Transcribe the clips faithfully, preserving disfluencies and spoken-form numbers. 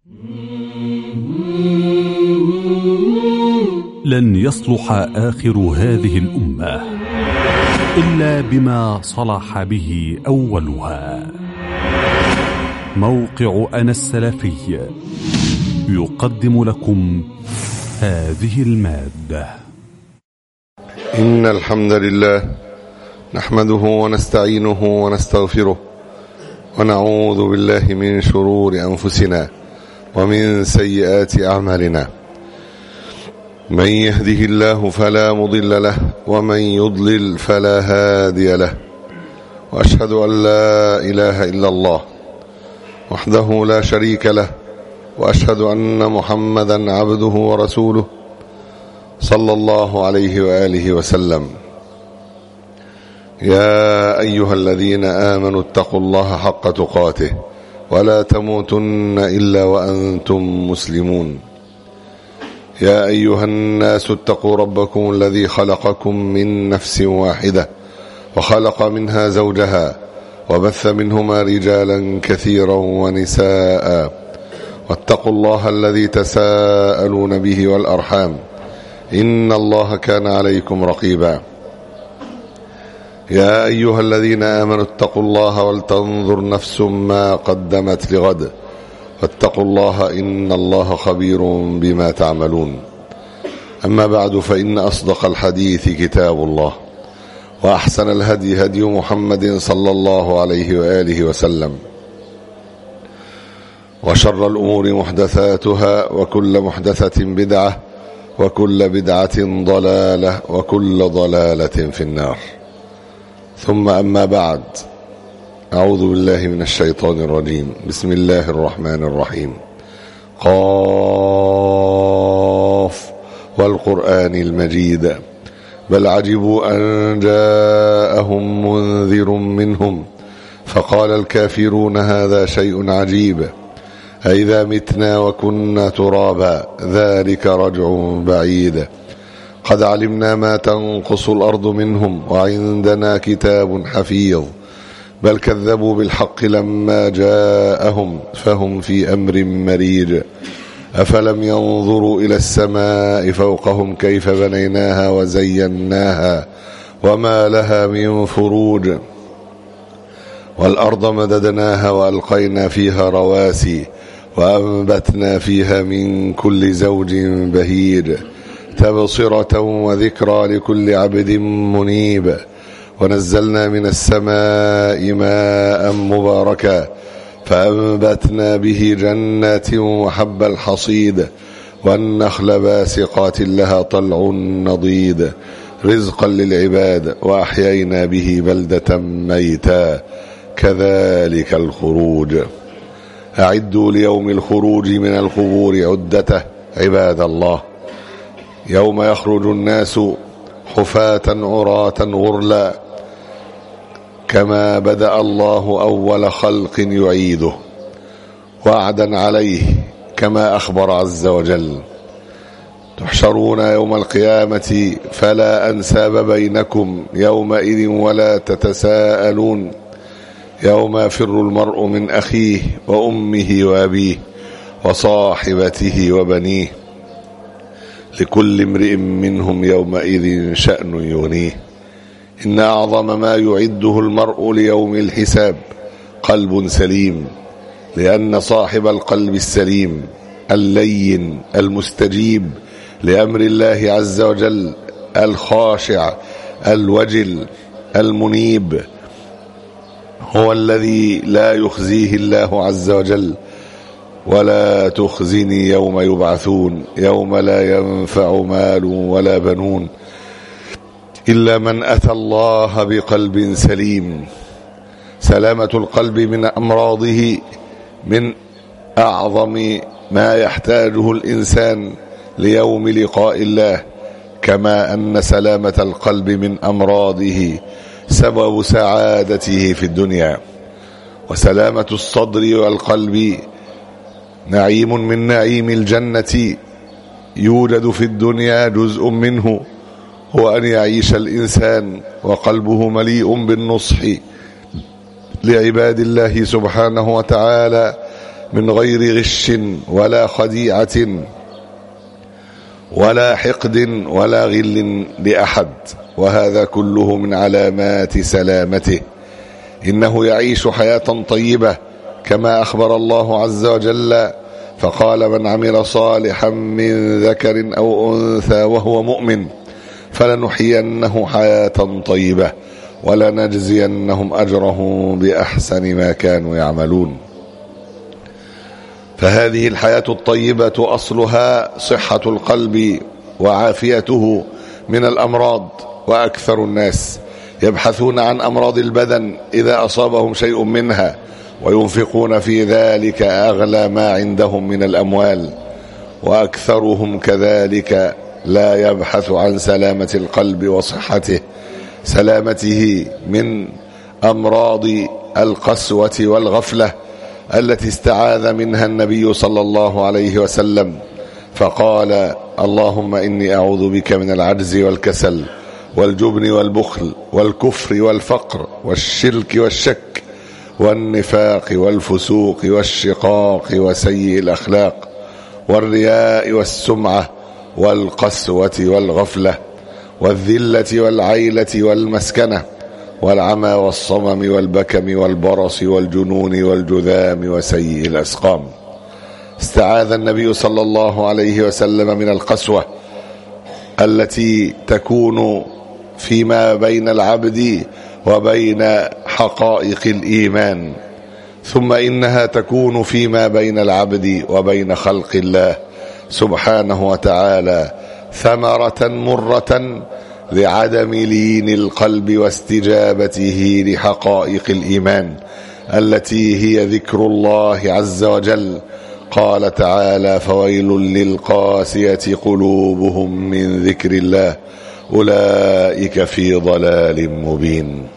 لن يصلح آخر هذه الأمة إلا بما صلح به أولها. موقع أنا السلفي يقدم لكم هذه المادة. إن الحمد لله نحمده ونستعينه ونستغفره ونعوذ بالله من شرور أنفسنا ومن سيئات أعمالنا. من يهده الله فلا مضل له ومن يضلل فلا هادي له، وأشهد أن لا إله إلا الله وحده لا شريك له، وأشهد أن محمدا عبده ورسوله صلى الله عليه وآله وسلم. يا أيها الذين آمنوا اتقوا الله حق تقاته ولا تموتن إلا وأنتم مسلمون. يا أيها الناس اتقوا ربكم الذي خلقكم من نفس واحدة وخلق منها زوجها وبث منهما رجالا كثيرا ونساء، واتقوا الله الذي تساءلون به والأرحام إن الله كان عليكم رقيبا. يا أيها الذين آمنوا اتقوا الله ولتنظر نفس ما قدمت لغد واتقوا الله إن الله خبير بما تعملون. أما بعد، فإن أصدق الحديث كتاب الله، وأحسن الهدي هدي محمد صلى الله عليه وآله وسلم، وشر الأمور محدثاتها وكل محدثة بدعة وكل بدعة ضلالة وكل ضلالة في النار. ثم أما بعد، أعوذ بالله من الشيطان الرجيم. بسم الله الرحمن الرحيم. قاف والقرآن المجيد بل عجبوا أن جاءهم منذر منهم فقال الكافرون هذا شيء عجيب أئذا متنا وكنا ترابا ذلك رجع بعيد قد علمنا ما تنقص الأرض منهم وعندنا كتاب حفيظ بل كذبوا بالحق لما جاءهم فهم في أمر مريج أفلم ينظروا إلى السماء فوقهم كيف بنيناها وزيناها وما لها من فروج والأرض مددناها وألقينا فيها رواسي وأنبتنا فيها من كل زوج بهيج تبصرة وذكرى لكل عبد منيب ونزلنا من السماء ماء مباركا فأنبتنا به جنات وحب الحصيد والنخل باسقات لها طلع نضيد رزقا للعباد وأحيينا به بلدة ميتا كذلك الخروج. أعدوا ليوم الخروج من القبور عدته عباد الله، يوم يخرج الناس حفاة عراة غرلا كما بدأ الله أول خلق يعيده وعدا عليه كما أخبر عز وجل. تحشرون يوم القيامة فلا أنساب بينكم يومئذ ولا تتساءلون يوم يفر المرء من أخيه وأمه وأبيه وصاحبته وبنيه لكل امرئ منهم يومئذ شأن يغنيه. إن أعظم ما يعده المرء ليوم الحساب قلب سليم، لأن صاحب القلب السليم اللين المستجيب لأمر الله عز وجل الخاشع الوجل المنيب هو الذي لا يخزيه الله عز وجل. ولا تخزني يوم يبعثون يوم لا ينفع مال ولا بنون إلا من أتى الله بقلب سليم. سلامة القلب من أمراضه من أعظم ما يحتاجه الإنسان ليوم لقاء الله، كما أن سلامة القلب من أمراضه سبب سعادته في الدنيا. وسلامة الصدر والقلب نعيم من نعيم الجنة يوجد في الدنيا جزء منه هو أن يعيش الإنسان وقلبه مليء بالنصح لعباد الله سبحانه وتعالى من غير غش ولا خديعة ولا حقد ولا غل لأحد، وهذا كله من علامات سلامته. إنه يعيش حياة طيبة كما أخبر الله عز وجل فقال: من عمل صالحا من ذكر أو أنثى وهو مؤمن فلنحيينه حياة طيبة ولنجزينهم أجرهم بأحسن ما كانوا يعملون. فهذه الحياة الطيبة أصلها صحة القلب وعافيته من الأمراض، وأكثر الناس يبحثون عن أمراض البدن إذا أصابهم شيء منها، وينفقون في ذلك أغلى ما عندهم من الأموال، وأكثرهم كذلك لا يبحث عن سلامة القلب وصحته، سلامته من أمراض القسوة والغفلة التي استعاذ منها النبي صلى الله عليه وسلم، فقال: اللهم إني أعوذ بك من العجز والكسل والجبن والبخل والكفر والفقر والشرك والشك والنفاق والفسوق والشقاق وسيء الأخلاق والرياء والسمعة والقسوة والغفلة والذلة والعيلة والمسكنة والعمى والصمم والبكم والبرص والجنون والجذام وسيء الأسقام. استعاذ النبي صلى الله عليه وسلم من القسوة التي تكون فيما بين العبد وبين حقائق الإيمان، ثم إنها تكون فيما بين العبد وبين خلق الله سبحانه وتعالى ثمرة مرة لعدم لين القلب واستجابته لحقائق الإيمان التي هي ذكر الله عز وجل. قال تعالى: فويل للقاسية قلوبهم من ذكر الله أولئك في ضلال مبين.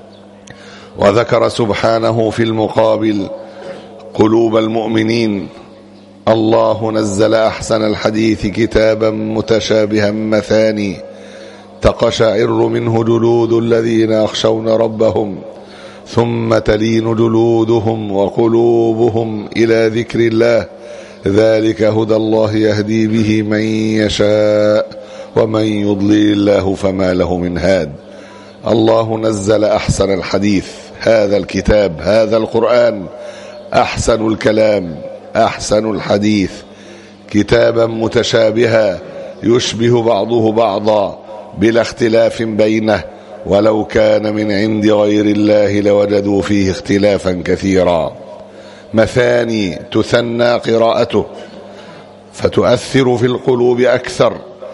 وذكر سبحانه في المقابل قلوب المؤمنين: الله نزل أحسن الحديث كتابا متشابها مثاني تقشعر منه جلود الذين يخشون ربهم ثم تلين جلودهم وقلوبهم إلى ذكر الله ذلك هدى الله يهدي به من يشاء ومن يضلل الله فما له من هاد. الله نزل أحسن الحديث، هذا الكتاب، هذا القرآن، أحسن الكلام، أحسن الحديث، كتابا متشابها يشبه بعضه بعضا بلا اختلاف بينه، ولو كان من عند غير الله لوجدوا فيه اختلافا كثيرا. مثاني تثنى قراءته فتؤثر في القلوب أكثر،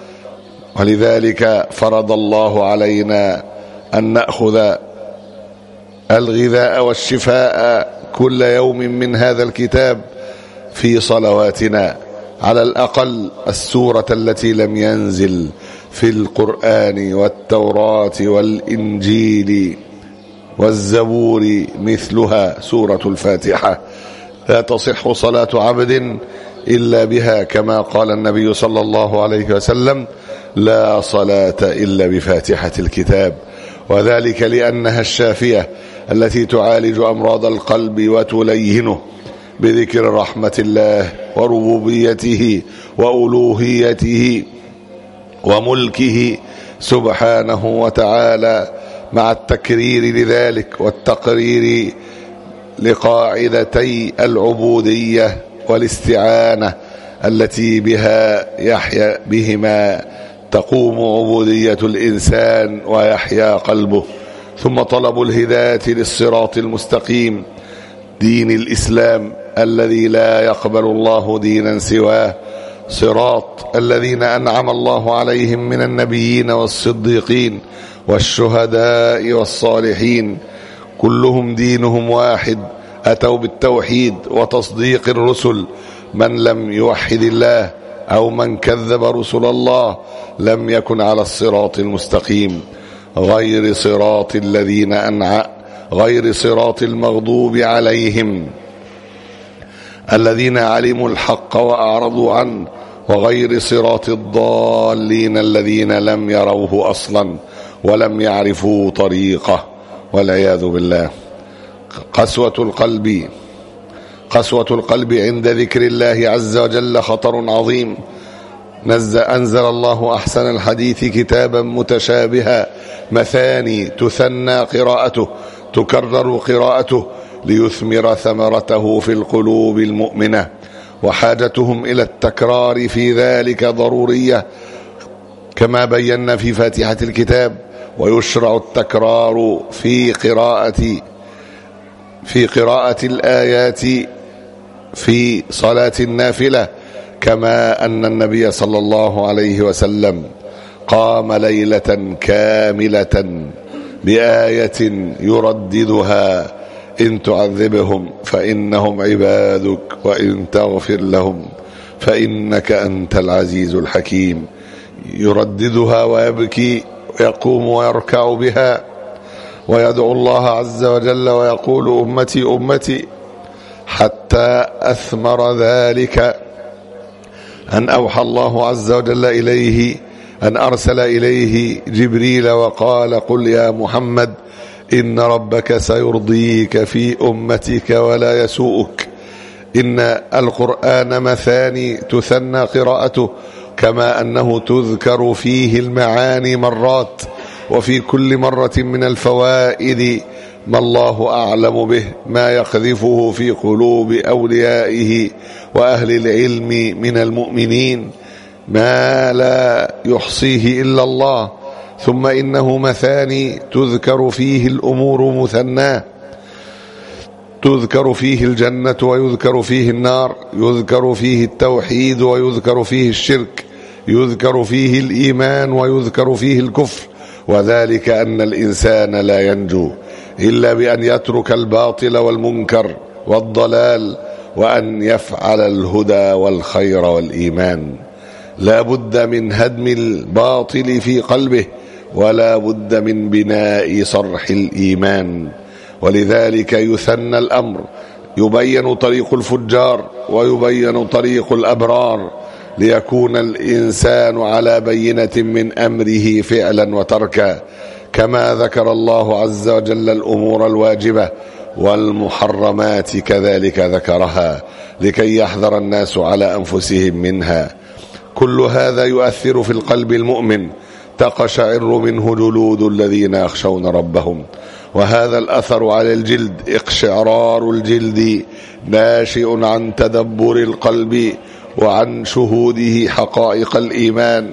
ولذلك فرض الله علينا أن نأخذ الغذاء والشفاء كل يوم من هذا الكتاب في صلواتنا، على الأقل السورة التي لم ينزل في القرآن والتوراة والإنجيل والزبور مثلها سورة الفاتحة. لا تصح صلاة عبد إلا بها، كما قال النبي صلى الله عليه وسلم: لا صلاة إلا بفاتحة الكتاب. وذلك لأنها الشافية التي تعالج أمراض القلب وتلينه بذكر رحمة الله وربوبيته وألوهيته وملكه سبحانه وتعالى، مع التكرير لذلك والتقرير لقاعدتي العبودية والاستعانة التي بها يحيا بهما تقوم عبودية الإنسان ويحيا قلبه. ثم طلب الهداية للصراط المستقيم، دين الإسلام الذي لا يقبل الله دينا سواه، صراط الذين أنعم الله عليهم من النبيين والصديقين والشهداء والصالحين، كلهم دينهم واحد، أتوا بالتوحيد وتصديق الرسل. من لم يوحد الله أو من كذب رسل الله لم يكن على الصراط المستقيم، غير صراط الذين أنعم غير صراط المغضوب عليهم الذين علموا الحق وأعرضوا عنه، وغير صراط الضالين الذين لم يروه أصلا ولم يعرفوا طريقه، والعياذ بالله. قسوة القلب قسوة القلب عند ذكر الله عز وجل خطر عظيم. نزل أنزل الله أحسن الحديث كتابا متشابها مثاني تثنى قراءته تكرر قراءته ليثمر ثمرته في القلوب المؤمنة، وحاجتهم إلى التكرار في ذلك ضرورية كما بينا في فاتحة الكتاب. ويشرع التكرار في قراءة في قراءة الآيات في صلاة النافلة، كما أن النبي صلى الله عليه وسلم قام ليلة كاملة بآية يرددها: إن تعذبهم فإنهم عبادك وإن تغفر لهم فإنك أنت العزيز الحكيم. يرددها ويبكي ويقوم ويركع بها ويدعو الله عز وجل ويقول: أمتي أمتي، حتى أثمر ذلك أن أوحى الله عز وجل إليه، أن أرسل إليه جبريل وقال: قل يا محمد إن ربك سيرضيك في أمتك ولا يسوءك. إن القرآن مثاني تثنى قراءته، كما أنه تذكر فيه المعاني مرات، وفي كل مرة من الفوائد ما الله أعلم به، ما يقذفه في قلوب أوليائه وأهل العلم من المؤمنين، ما لا يحصيه إلا الله. ثم إنه مثاني تذكر فيه الأمور مثناه، تذكر فيه الجنة ويذكر فيه النار، يذكر فيه التوحيد ويذكر فيه الشرك، يذكر فيه الإيمان ويذكر فيه الكفر، وذلك أن الإنسان لا ينجو إلا بأن يترك الباطل والمنكر والضلال، وأن يفعل الهدى والخير والإيمان. لا بد من هدم الباطل في قلبه، ولا بد من بناء صرح الإيمان. ولذلك يثنى الأمر، يبين طريق الفجار ويبين طريق الأبرار، ليكون الإنسان على بينة من أمره فعلا وتركا، كما ذكر الله عز وجل الأمور الواجبة والمحرمات كذلك ذكرها، لكي يحذر الناس على أنفسهم منها. كل هذا يؤثر في القلب المؤمن، تقشعر منه جلود الذين يخشون ربهم. وهذا الأثر على الجلد، اقشعرار الجلد، ناشئ عن تدبر القلب وعن شهوده حقائق الإيمان،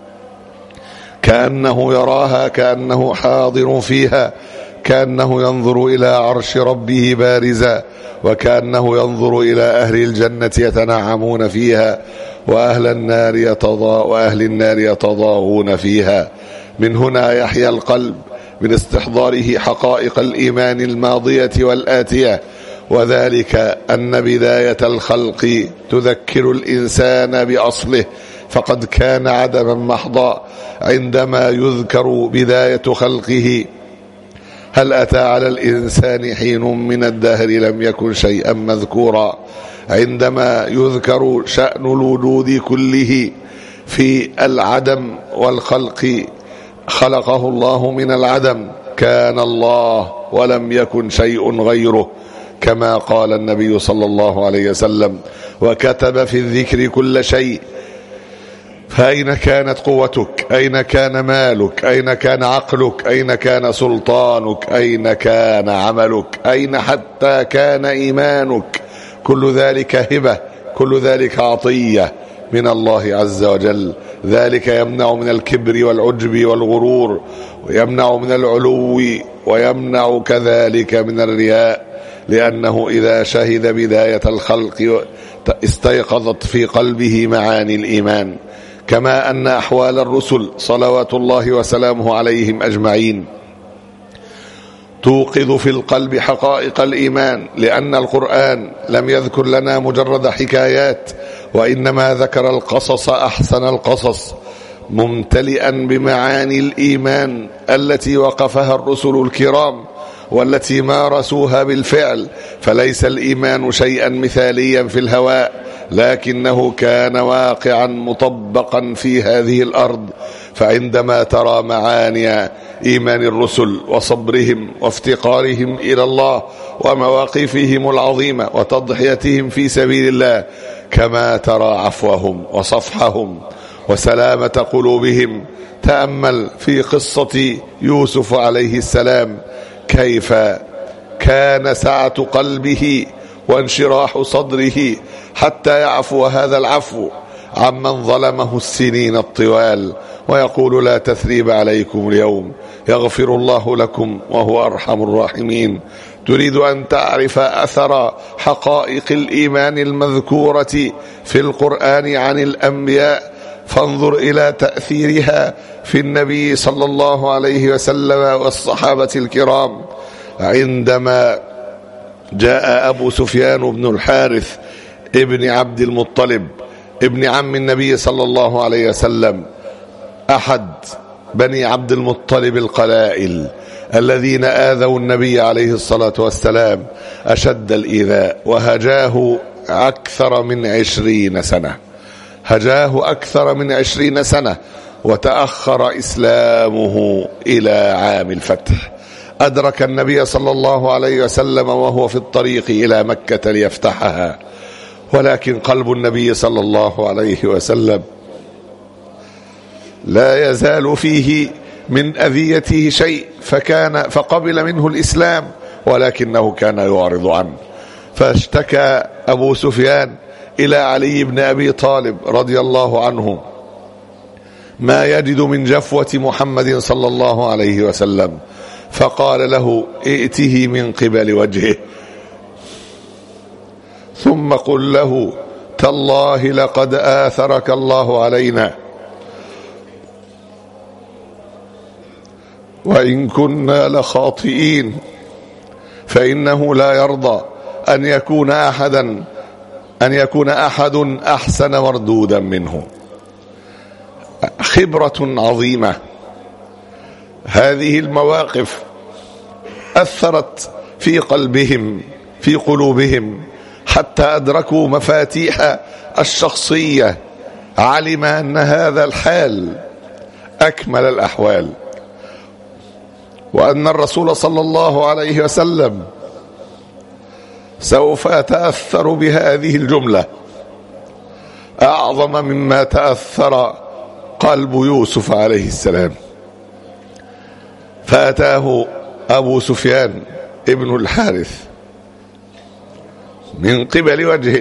كأنه يراها، كأنه حاضر فيها، كأنه ينظر إلى عرش ربه بارزا، وكأنه ينظر إلى أهل الجنة يتنعمون فيها، وأهل النار يتضا وأهل النار يتضاغون فيها. من هنا يحيا القلب من استحضاره حقائق الإيمان الماضية والآتية، وذلك أن بداية الخلق تذكر الإنسان بأصله، فقد كان عدما محضا عندما يذكر بداية خلقه. هل أتى على الإنسان حين من الدهر لم يكن شيئا مذكورا؟ عندما يذكر شأن الوجود كله في العدم والخلق، خلقه الله من العدم، كان الله ولم يكن شيء غيره، كما قال النبي صلى الله عليه وسلم: وكتب في الذكر كل شيء. فأين كانت قوتك؟ أين كان مالك؟ أين كان عقلك؟ أين كان سلطانك؟ أين كان عملك؟ أين حتى كان إيمانك؟ كل ذلك هبة، كل ذلك عطية من الله عز وجل. ذلك يمنع من الكبر والعجب والغرور، ويمنع من العلو، ويمنع كذلك من الرياء، لأنه إذا شهد بداية الخلق استيقظت في قلبه معاني الإيمان. كما أن أحوال الرسل صلوات الله وسلامه عليهم أجمعين توقظ في القلب حقائق الإيمان، لأن القرآن لم يذكر لنا مجرد حكايات، وإنما ذكر القصص أحسن القصص، ممتلئا بمعاني الإيمان التي وقفها الرسل الكرام والتي مارسوها بالفعل. فليس الإيمان شيئا مثاليا في الهواء، لكنه كان واقعا مطبقا في هذه الأرض. فعندما ترى معاني إيمان الرسل وصبرهم وافتقارهم إلى الله ومواقفهم العظيمة وتضحيتهم في سبيل الله، كما ترى عفوهم وصفحهم وسلامة قلوبهم، تأمل في قصة يوسف عليه السلام كيف كان سعة قلبه وانشراح صدره حتى يعفو هذا العفو عمن ظلمه السنين الطوال، ويقول لا تثريب عليكم اليوم يغفر الله لكم وهو أرحم الراحمين. تريد أن تعرف أثر حقائق الإيمان المذكورة في القرآن عن الأنبياء، فانظر إلى تأثيرها في النبي صلى الله عليه وسلم والصحابة الكرام. عندما جاء أبو سفيان بن الحارث ابن عبد المطلب ابن عم النبي صلى الله عليه وسلم، أحد بني عبد المطلب القلائل الذين آذوا النبي عليه الصلاة والسلام أشد الإيذاء، وهجاه أكثر من عشرين سنة هجاه أكثر من عشرين سنة وتأخر إسلامه إلى عام الفتح. أدرك النبي صلى الله عليه وسلم وهو في الطريق إلى مكة ليفتحها، ولكن قلب النبي صلى الله عليه وسلم لا يزال فيه من أذيته شيء، فكان فقبل منه الإسلام ولكنه كان يعرض عنه. فاشتكى أبو سفيان إلى علي بن أبي طالب رضي الله عنه ما يجد من جفوة محمد صلى الله عليه وسلم، فقال له ائته من قبل وجهه ثم قل له تالله لقد آثرك الله علينا وإن كنا لخاطئين، فإنه لا يرضى أن يكون أحدا أن يكون أحد أحسن مردودا منه. خبرة عظيمة. هذه المواقف أثرت في قلبهم في قلوبهم حتى أدركوا مفاتيح الشخصية. علم أن هذا الحال أكمل الأحوال، وأن الرسول صلى الله عليه وسلم سوف يتأثر بهذه الجملة أعظم مما تأثر قلب يوسف عليه السلام. فأتاه أبو سفيان ابن الحارث من قبل وجهه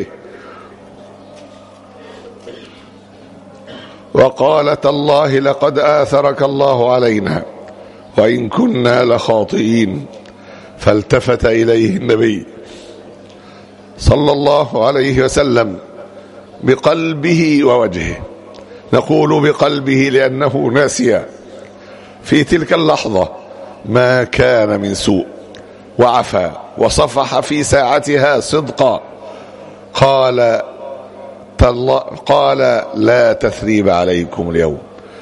وقال تالله لقد آثرك الله علينا وإن كنا لخاطئين. فالتفت إليه النبي صلى الله عليه وسلم بقلبه ووجهه. نقول بقلبه لأنه نسي في تلك اللحظة ما كان من سوء، وعفى وصفح في ساعتها صدقا. قال قال لا تثريب عليكم اليوم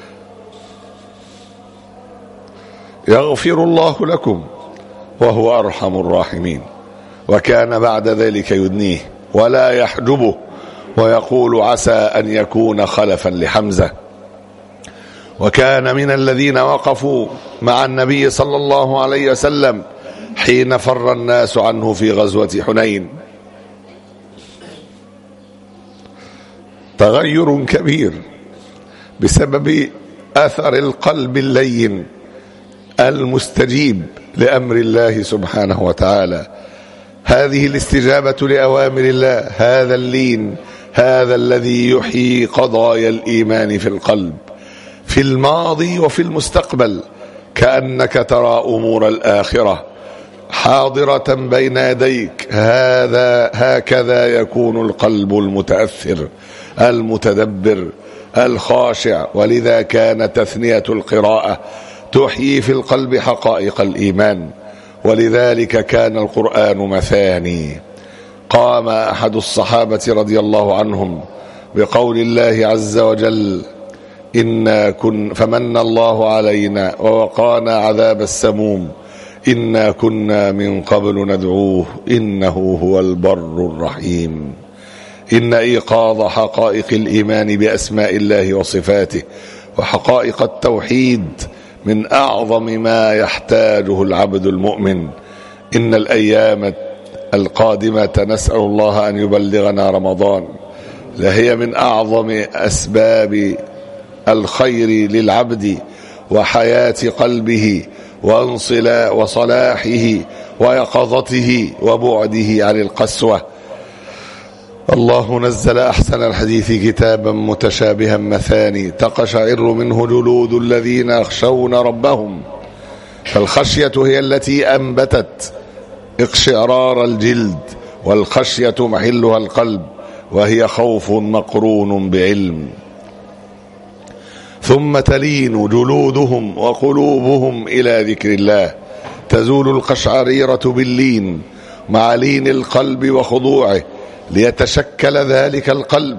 يغفر الله لكم وهو أرحم الراحمين. وكان بعد ذلك يدنيه ولا يحجبه ويقول عسى أن يكون خلفا لحمزة. وكان من الذين وقفوا مع النبي صلى الله عليه وسلم حين فر الناس عنه في غزوة حنين. تغير كبير بسبب أثر القلب اللين المستجيب لأمر الله سبحانه وتعالى. هذه الاستجابة لأوامر الله، هذا اللين، هذا الذي يحيي قضايا الإيمان في القلب في الماضي وفي المستقبل، كأنك ترى أمور الآخرة حاضرة بين يديك. هذا هكذا يكون القلب المتأثر المتدبر الخاشع. ولذا كان تثنية القراءة تحيي في القلب حقائق الإيمان، ولذلك كان القرآن مثاني. قام أحد الصحابة رضي الله عنهم بقول الله عز وجل إنا كن فمن الله علينا ووقانا عذاب السموم إنا كنا من قبل ندعوه إنه هو البر الرحيم. إن إيقاظ حقائق الإيمان بأسماء الله وصفاته وحقائق التوحيد من أعظم ما يحتاجه العبد المؤمن. إن الأيام القادمة نسأل الله أن يبلغنا رمضان لهي من أعظم أسباب الخير للعبد وحياة قلبه وصلاحه ويقظته وبعده عن القسوة. الله نزل أحسن الحديث كتابا متشابها مثاني تقشعر منه جلود الذين يخشون ربهم، فالخشية هي التي أنبتت اقشعرار الجلد، والخشية محلها القلب، وهي خوف مقرون بعلم. ثم تلين جلودهم وقلوبهم إلى ذكر الله، تزول القشعريرة باللين مع لين القلب وخضوعه، ليتشكل ذلك القلب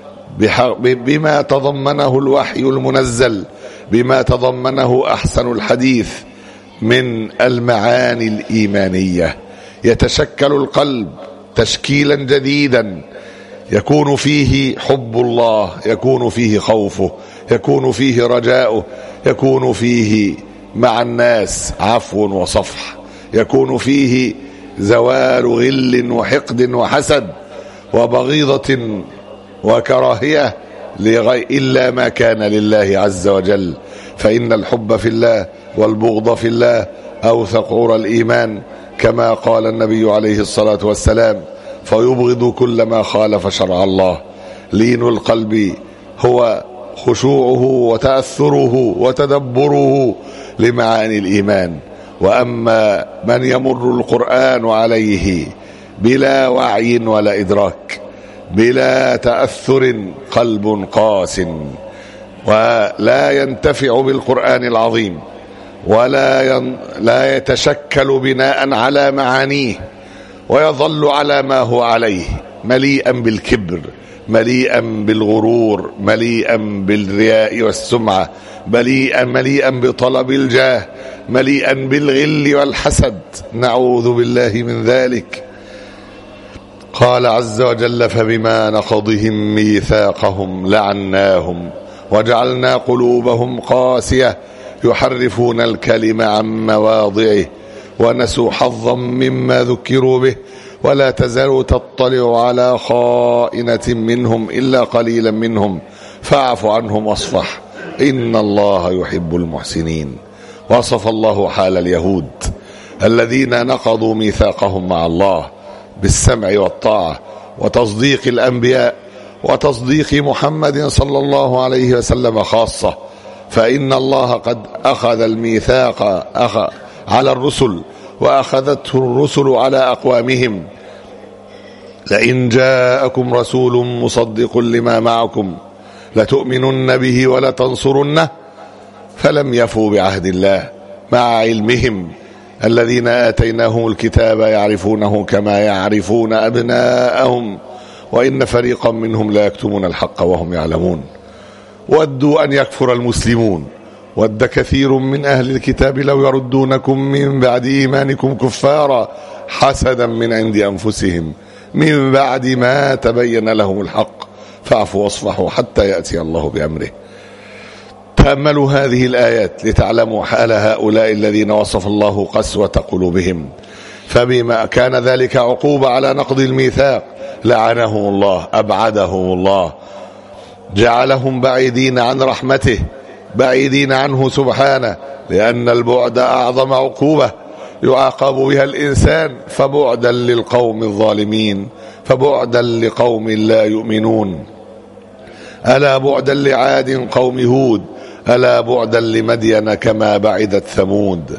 بما تضمنه الوحي المنزل، بما تضمنه أحسن الحديث من المعاني الإيمانية. يتشكل القلب تشكيلا جديدا يكون فيه حب الله، يكون فيه خوفه، يكون فيه رجاؤه، يكون فيه مع الناس عفو وصفح، يكون فيه زوال غل وحقد وحسد وبغيضة وكراهية إلا ما كان لله عز وجل. فإن الحب في الله والبغض في الله أوثق عرى الإيمان، كما قال النبي عليه الصلاة والسلام: فيبغض كل ما خالف شرع الله. لين القلب هو خشوعه وتأثره وتدبره لمعاني الإيمان. وأما من يمر القرآن عليه بلا وعي ولا إدراك، بلا تأثر، قلب قاس ولا ينتفع بالقرآن العظيم، ولا ين... لا يتشكل بناء على معانيه، ويظل على ما هو عليه، مليئا بالكبر، مليئا بالغرور، مليئا بالرياء والسمعة، مليئا مليئا بطلب الجاه، مليئا بالغل والحسد، نعوذ بالله من ذلك. قال عز وجل: فبما نقضهم ميثاقهم لعناهم وجعلنا قلوبهم قاسية يحرفون الكلم عن مواضعه ونسوا حظا مما ذكروا به ولا تزال تطلع على خائنة منهم إلا قليلا منهم فاعف عنهم واصفح إن الله يحب المحسنين. وصف الله حال اليهود الذين نقضوا ميثاقهم مع الله بالسمع والطاعة وتصديق الأنبياء وتصديق محمد صلى الله عليه وسلم خاصة. فإن الله قد أخذ الميثاق أخذ على الرسل وأخذته الرسل على أقوامهم: لئن جاءكم رسول مصدق لما معكم لتؤمنن به ولتنصرنه. فلم يفوا بعهد الله مع علمهم الذين آتيناهم الكتاب يعرفونه كما يعرفون أبناءهم وإن فريقا منهم لا يكتمون الحق وهم يعلمون. ودوا أن يكفر المسلمون، ود كثير من أهل الكتاب لو يردونكم من بعد إيمانكم كفارا حسدا من عند أنفسهم من بعد ما تبين لهم الحق فاعفوا واصفحوا حتى يأتي الله بأمره. تأملوا هذه الآيات لتعلموا حال هؤلاء الذين وصف الله قسوة قلوبهم. فبما كان ذلك عقوبة على نقض الميثاق لعنهم الله، أبعدهم الله، جعلهم بعيدين عن رحمته، بعيدين عنه سبحانه، لأن البعد أعظم عقوبة يعاقب بها الإنسان، فبعدا للقوم الظالمين، فبعدا لقوم لا يؤمنون. ألا بعدا لعاد قوم هود، ألا بعدا لمدين كما بعدت ثمود.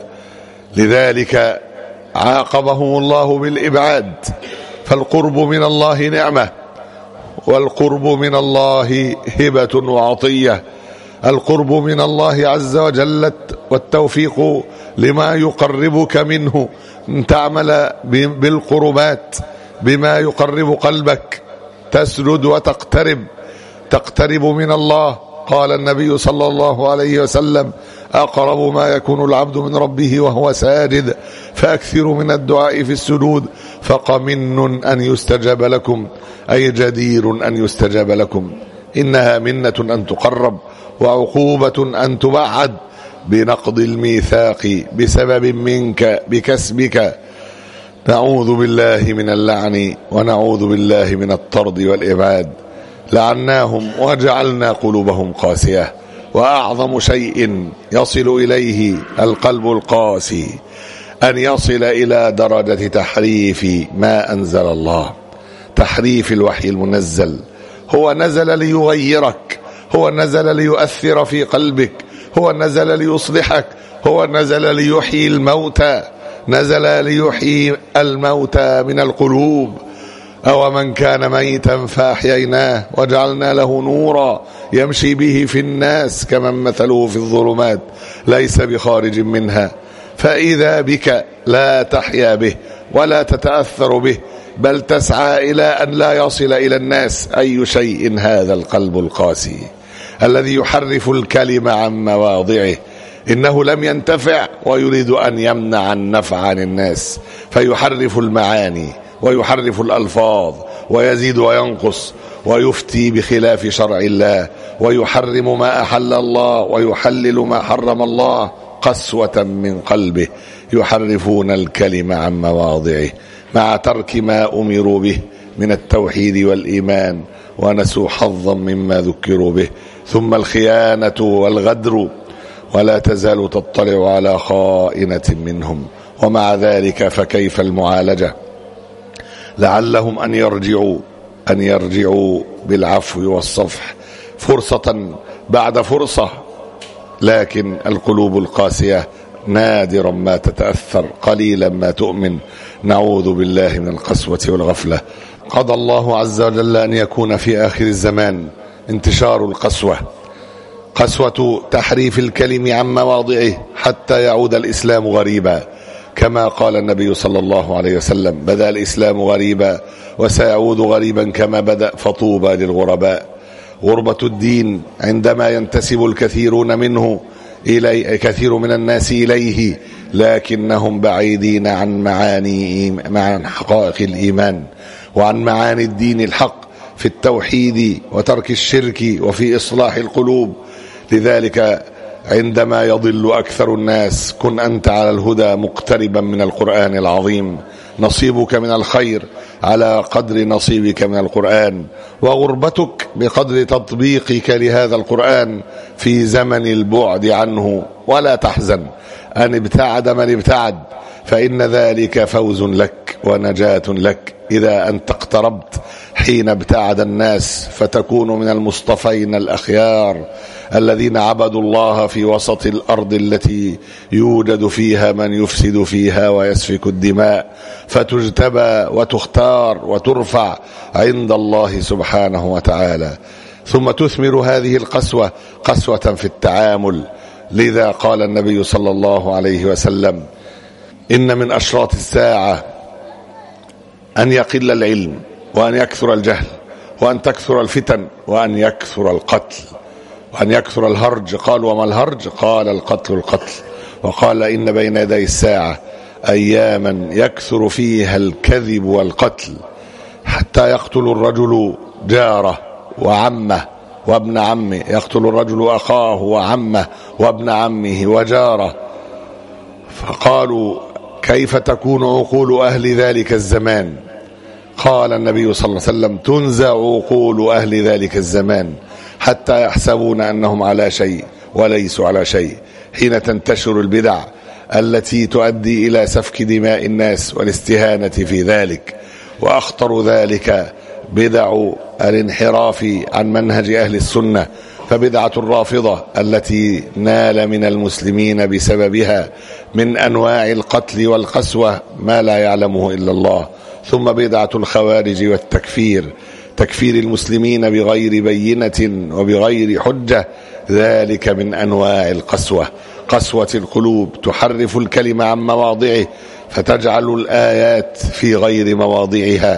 لذلك عاقبهم الله بالإبعاد. فالقرب من الله نعمة، والقرب من الله هبة وعطية. القرب من الله عز وجل والتوفيق لما يقربك منه، ان تعمل بالقربات بما يقرب قلبك، تسجد وتقترب، تقترب من الله. قال النبي صلى الله عليه وسلم: أقرب ما يكون العبد من ربه وهو ساجد فأكثروا من الدعاء في السجود فقمن أن يستجاب لكم، أي جدير أن يستجاب لكم. إنها منة أن تقرب وعقوبة أن تبعد بنقض الميثاق بسبب منك بكسبك. نعوذ بالله من اللعن ونعوذ بالله من الطرد والإبعاد. لعناهم وجعلنا قلوبهم قاسية. وأعظم شيء يصل إليه القلب القاسي أن يصل إلى درجة تحريف ما أنزل الله، تحريف الوحي المنزل. هو نزل ليغيرك، هو نزل ليؤثر في قلبك، هو نزل ليصلحك، هو نزل ليحيي الموتى، نزل ليحيي الموتى من القلوب. أو من كان ميتا فأحييناه وجعلنا له نورا يمشي به في الناس كمن مثله في الظلمات ليس بخارج منها. فإذا بك لا تحيا به ولا تتأثر به بل تسعى إلى أن لا يصل إلى الناس. أي شيء هذا القلب القاسي الذي يحرف الكلمة عن مواضعه. إنه لم ينتفع ويريد أن يمنع النفع عن الناس فيحرف المعاني ويحرف الألفاظ ويزيد وينقص ويفتي بخلاف شرع الله ويحرم ما أحل الله ويحلل ما حرم الله قسوة من قلبه. يحرفون الكلمة عن مواضعه مع ترك ما أمروا به من التوحيد والإيمان ونسوا حظا مما ذكروا به. ثم الخيانة والغدر ولا تزال تطلع على خائنة منهم. ومع ذلك فكيف المعالجة؟ لعلهم أن يرجعوا أن يرجعوا بالعفو والصفح فرصة بعد فرصة، لكن القلوب القاسية نادرا ما تتأثر، قليلا ما تؤمن. نعوذ بالله من القسوة والغفلة. قضى الله عز وجل أن يكون في آخر الزمان انتشار القسوة، قسوة تحريف الكلم عن مواضعه حتى يعود الإسلام غريبا، كما قال النبي صلى الله عليه وسلم: بدأ الإسلام غريبا وسيعود غريبا كما بدأ، فطوبى للغرباء. غربة الدين عندما ينتسب الكثيرون منه إليه، كثير من الناس إليه، لكنهم بعيدين عن معاني عن حقائق الإيمان وعن معاني الدين الحق في التوحيد وترك الشرك وفي إصلاح القلوب. لذلك عندما يضل أكثر الناس كن أنت على الهدى مقتربا من القرآن العظيم. نصيبك من الخير على قدر نصيبك من القرآن، وغربتك بقدر تطبيقك لهذا القرآن في زمن البعد عنه. ولا تحزن أن ابتعد من ابتعد، فإن ذلك فوز لك ونجاة لك إذا أنت اقتربت حين ابتعد الناس، فتكون من المصطفين الأخيار الذين عبدوا الله في وسط الأرض التي يوجد فيها من يفسد فيها ويسفك الدماء، فتجتبى وتختار وترفع عند الله سبحانه وتعالى. ثم تثمر هذه القسوة قسوة في التعامل. لذا قال النبي صلى الله عليه وسلم: إن من أشراط الساعة أن يقل العلم وأن يكثر الجهل وأن تكثر الفتن وأن يكثر القتل وأن يكثر الهرج. قال: وما الهرج؟ قال: القتل القتل. وقال: إن بين يدي الساعة أياما يكثر فيها الكذب والقتل، حتى يقتل الرجل جاره وعمه وابن عمه، يقتل الرجل أخاه وعمه وابن عمه وجاره. فقالوا: كيف تكون عقول أهل ذلك الزمان؟ قال النبي صلى الله عليه وسلم: تنزع عقول أهل ذلك الزمان حتى يحسبون أنهم على شيء وليسوا على شيء، حين تنتشر البدع التي تؤدي إلى سفك دماء الناس والاستهانة في ذلك. وأخطر ذلك بدع الانحراف عن منهج أهل السنة، فبدعة الرافضة التي نال من المسلمين بسببها من أنواع القتل والقسوة ما لا يعلمه إلا الله. ثم بدعة الخوارج والتكفير، تكفير المسلمين بغير بينة وبغير حجة، ذلك من أنواع القسوة، قسوة القلوب تحرف الكلمة عن مواضعه فتجعل الآيات في غير مواضعها،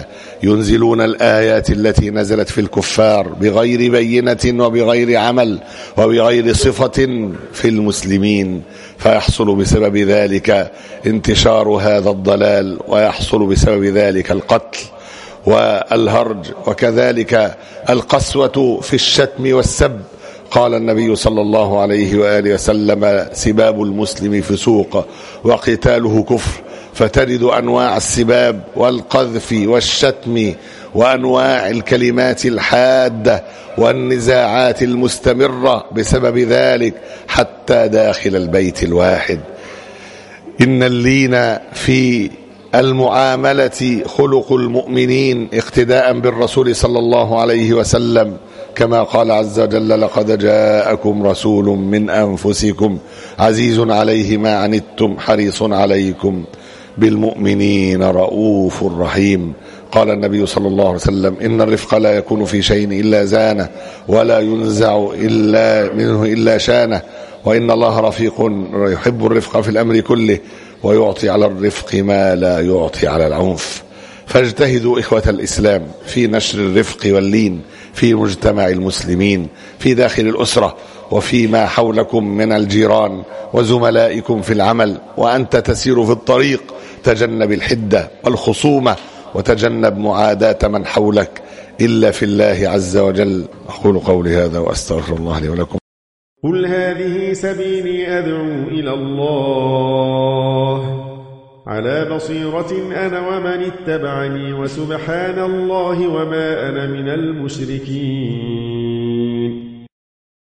ينزلون الآيات التي نزلت في الكفار بغير بينة وبغير عمل وبغير صفة في المسلمين، فيحصل بسبب ذلك انتشار هذا الضلال، ويحصل بسبب ذلك القتل والهرج، وكذلك القسوة في الشتم والسب. قال النبي صلى الله عليه وآله وسلم: سباب المسلم فسوق وقتاله كفر. فتجد أنواع السباب والقذف والشتم وأنواع الكلمات الحادة والنزاعات المستمرة بسبب ذلك حتى داخل البيت الواحد. إن اللين في المعاملة خلق المؤمنين اقتداء بالرسول صلى الله عليه وسلم، كما قال عز وجل: لقد جاءكم رسول من أنفسكم عزيز عليه ما عنتم حريص عليكم بالمؤمنين رؤوف رحيم. قال النبي صلى الله عليه وسلم: إن الرفق لا يكون في شيء إلا زانه، ولا ينزع إلا منه إلا شانه، وإن الله رفيق يحب الرفق في الأمر كله، ويعطي على الرفق ما لا يعطي على العنف. فاجتهدوا إخوة الإسلام في نشر الرفق واللين في مجتمع المسلمين، في داخل الأسرة، وفيما حولكم من الجيران وزملائكم في العمل. وأنت تسير في الطريق تجنب الحدة والخصومة، وتجنب معاداة من حولك إلا في الله عز وجل. أقول قولي هذا وأستغفر الله لي ولكم. قل هذه سبيلي أدعو إلى الله على بصيرة أنا ومن اتبعني، وسبحان الله وما أنا من المشركين.